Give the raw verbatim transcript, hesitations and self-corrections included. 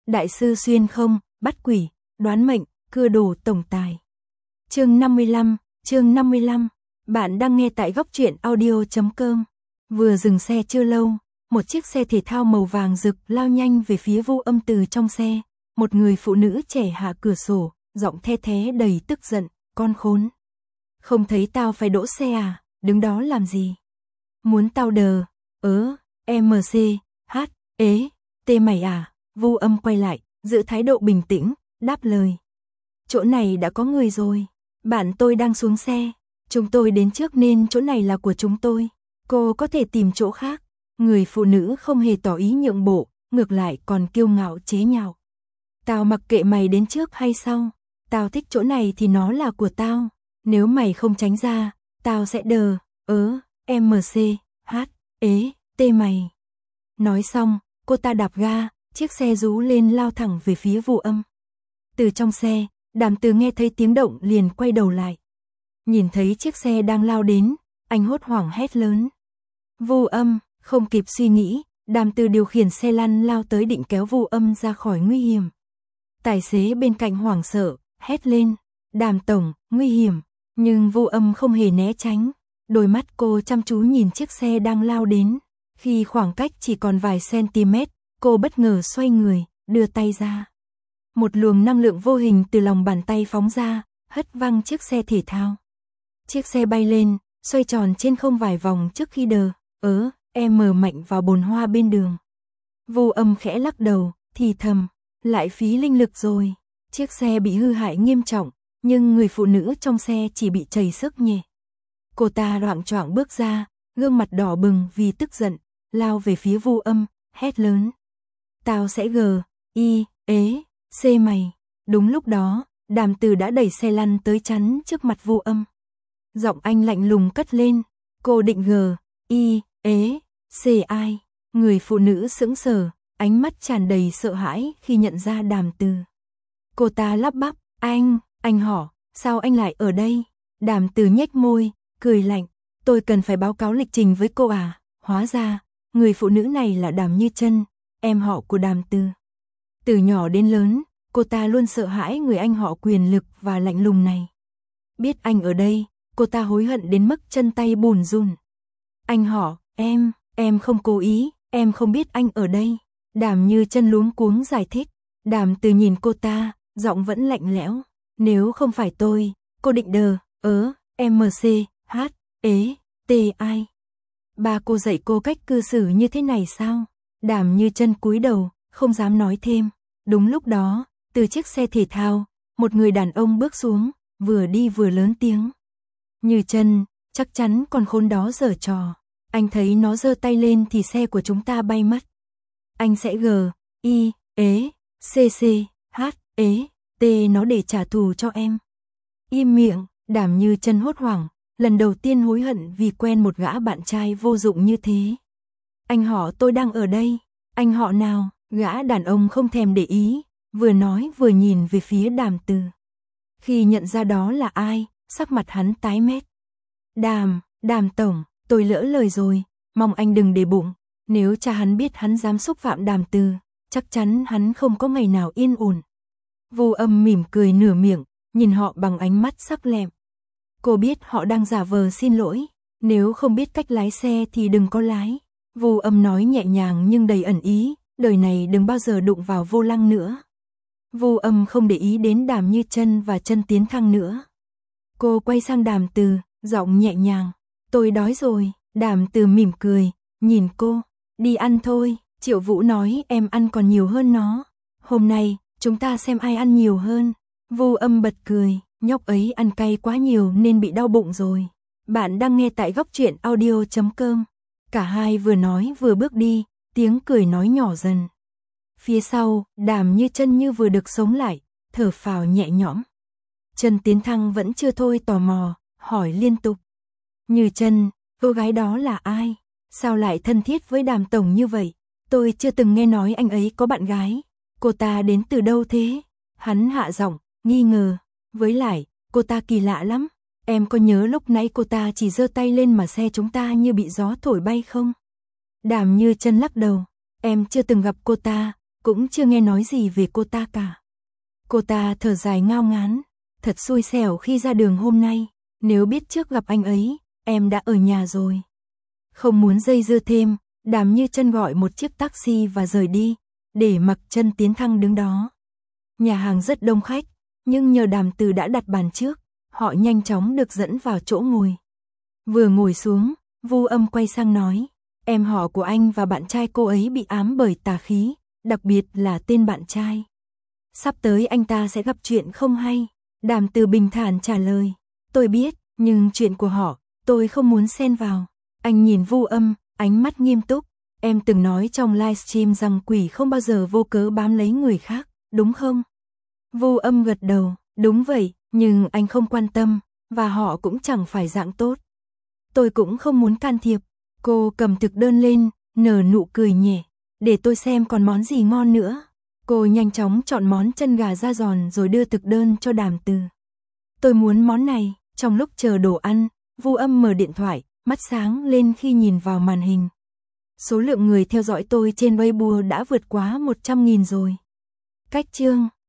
Đại sư xuyên không, bắt quỷ, đoán mệnh, cưa đồ tổng tài. Chương năm mươi lăm, chương năm mươi lăm. Bạn đang nghe tại góc truyện audio chấm com. Vừa dừng xe chưa lâu, một chiếc xe thể thao màu vàng rực lao nhanh về phía Vu Âm. Từ trong xe, một người phụ nữ trẻ hạ cửa sổ, giọng the thé đầy tức giận, "Con khốn, không thấy tao phải đỗ xe à, đứng đó làm gì? Muốn tao đờ, ớ, em xê, hát, ế, tê mày à?" Vu Âm quay lại, giữ thái độ bình tĩnh, đáp lời. "Chỗ này đã có người rồi, bạn tôi đang xuống xe, chúng tôi đến trước nên chỗ này là của chúng tôi, cô có thể tìm chỗ khác." Người phụ nữ không hề tỏ ý nhượng bộ, ngược lại còn kiêu ngạo chế nhạo. "Tao mặc kệ mày đến trước hay sau, tao thích chỗ này thì nó là của tao, nếu mày không tránh ra, tao sẽ đờ, ớ, em xê, hát, ế, tê mày." Nói xong, cô ta đạp ga, chiếc xe rú lên lao thẳng về phía Vu Âm. Từ trong xe, Đàm Từ nghe thấy tiếng động liền quay đầu lại. Nhìn thấy chiếc xe đang lao đến, anh hốt hoảng hét lớn. "Vu Âm!" Không kịp suy nghĩ, Đàm Từ điều khiển xe lăn lao tới định kéo Vu Âm ra khỏi nguy hiểm. Tài xế bên cạnh hoảng sợ, hét lên, "Đàm tổng, nguy hiểm!" Nhưng Vu Âm không hề né tránh, đôi mắt cô chăm chú nhìn chiếc xe đang lao đến. Khi khoảng cách chỉ còn vài cm, cô bất ngờ xoay người, đưa tay ra. Một luồng năng lượng vô hình từ lòng bàn tay phóng ra, hất văng chiếc xe thể thao. Chiếc xe bay lên, xoay tròn trên không vài vòng trước khi đờ, ớ, em mở mạnh vào bồn hoa bên đường. Vu Âm khẽ lắc đầu, thì thầm, lại phí linh lực rồi. Chiếc xe bị hư hại nghiêm trọng, nhưng người phụ nữ trong xe chỉ bị trầy xước nhẹ. Cô ta loạng choạng bước ra, gương mặt đỏ bừng vì tức giận, lao về phía Vu Âm, hét lớn. "Tao sẽ gờ, y, ế, xê mày." Đúng lúc đó, Đàm Từ đã đẩy xe lăn tới chắn trước mặt Vu Âm. Giọng anh lạnh lùng cất lên, "Cô định gờ, y, ế, xê ai?" Người phụ nữ sững sờ, ánh mắt tràn đầy sợ hãi khi nhận ra Đàm Từ. Cô ta lắp bắp, "Anh, anh họ, sao anh lại ở đây?" Đàm Từ nhếch môi, cười lạnh, "Tôi cần phải báo cáo lịch trình với cô à?" Hóa ra, người phụ nữ này là Đàm Như Chân, em họ của Đàm Từ. Từ nhỏ đến lớn, cô ta luôn sợ hãi người anh họ quyền lực và lạnh lùng này. Biết anh ở đây, cô ta hối hận đến mức chân tay bùn run. "Anh họ, em, em không cố ý, em không biết anh ở đây." Đàm Như Chân luống cuống giải thích. Đàm Từ nhìn cô ta, giọng vẫn lạnh lẽo, "Nếu không phải tôi, cô định đờ, ớ, em xê, hát, ế, tê ai? Ba cô dạy cô cách cư xử như thế này sao?" Đàm Như Chân cúi đầu, không dám nói thêm. Đúng lúc đó, từ chiếc xe thể thao, một người đàn ông bước xuống, vừa đi vừa lớn tiếng. "Như Chân, chắc chắn con khốn đó giở trò. Anh thấy nó giơ tay lên thì xe của chúng ta bay mất. Anh sẽ gờ, y, ế, xê xê, hát, ế, tê nó để trả thù cho em." "Im miệng!" Đàm Như Chân hốt hoảng, lần đầu tiên hối hận vì quen một gã bạn trai vô dụng như thế. "Anh họ tôi đang ở đây." "Anh họ nào?" Gã đàn ông không thèm để ý, vừa nói vừa nhìn về phía Đàm Từ. Khi nhận ra đó là ai, sắc mặt hắn tái mét. "Đàm, Đàm tổng, tôi lỡ lời rồi, mong anh đừng để bụng. Nếu cha hắn biết hắn dám xúc phạm Đàm Từ, chắc chắn hắn không có ngày nào yên ổn." Vu Âm mỉm cười nửa miệng, nhìn họ bằng ánh mắt sắc lẹm. Cô biết họ đang giả vờ xin lỗi, nếu không biết cách lái xe thì đừng có lái. Vu Âm nói nhẹ nhàng nhưng đầy ẩn ý, đời này đừng bao giờ đụng vào vô lăng nữa. Vu Âm không để ý đến Đàm Như Chân và Chân Tiến Thăng nữa. Cô quay sang Đàm Từ, giọng nhẹ nhàng, "Tôi đói rồi." Đàm Từ mỉm cười, nhìn cô, "Đi ăn thôi, Triệu Vũ nói em ăn còn nhiều hơn nó. Hôm nay, chúng ta xem ai ăn nhiều hơn." Vu Âm bật cười, "Nhóc ấy ăn cay quá nhiều nên bị đau bụng rồi." Bạn đang nghe tại góc truyện audio chấm com. Cả hai vừa nói vừa bước đi, tiếng cười nói nhỏ dần. Phía sau, Đàm Như Chân như vừa được sống lại, thở phào nhẹ nhõm. Chân Tiến Thăng vẫn chưa thôi tò mò, hỏi liên tục. "Như Chân, cô gái đó là ai? Sao lại thân thiết với Đàm tổng như vậy? Tôi chưa từng nghe nói anh ấy có bạn gái. Cô ta đến từ đâu thế?" Hắn hạ giọng, nghi ngờ. "Với lại, cô ta kỳ lạ lắm. Em có nhớ lúc nãy cô ta chỉ giơ tay lên mà xe chúng ta như bị gió thổi bay không?" Đàm Như Chân lắc đầu. "Em chưa từng gặp cô ta, cũng chưa nghe nói gì về cô ta cả. Cô ta thở dài ngao ngán, thật xui xẻo khi ra đường hôm nay, nếu biết trước gặp anh ấy, em đã ở nhà rồi. Không muốn dây dưa thêm, Đàm Như Chân gọi một chiếc taxi và rời đi, để mặc Chân Tiến Thăng đứng đó. Nhà hàng rất đông khách, nhưng nhờ Đàm Từ đã đặt bàn trước, họ nhanh chóng được dẫn vào chỗ ngồi. Vừa ngồi xuống, Vu Âm quay sang nói, em họ của anh và bạn trai cô ấy bị ám bởi tà khí, đặc biệt là tên bạn trai. Sắp tới anh ta sẽ gặp chuyện không hay. Đàm Từ bình thản trả lời, tôi biết, nhưng chuyện của họ, tôi không muốn xen vào. Anh nhìn Vu Âm, ánh mắt nghiêm túc, em từng nói trong livestream rằng quỷ không bao giờ vô cớ bám lấy người khác, đúng không? Vu Âm gật đầu, đúng vậy, nhưng anh không quan tâm, và họ cũng chẳng phải dạng tốt. Tôi cũng không muốn can thiệp. Cô cầm thực đơn lên, nở nụ cười nhẹ, để tôi xem còn món gì ngon nữa. Cô nhanh chóng chọn món chân gà da giòn rồi đưa thực đơn cho Đàm Từ. Tôi muốn món này. Trong lúc chờ đồ ăn, Vu Âm mở điện thoại, mắt sáng lên khi nhìn vào màn hình. Số lượng người theo dõi tôi trên Weibo đã vượt quá một trăm nghìn rồi. Cách chương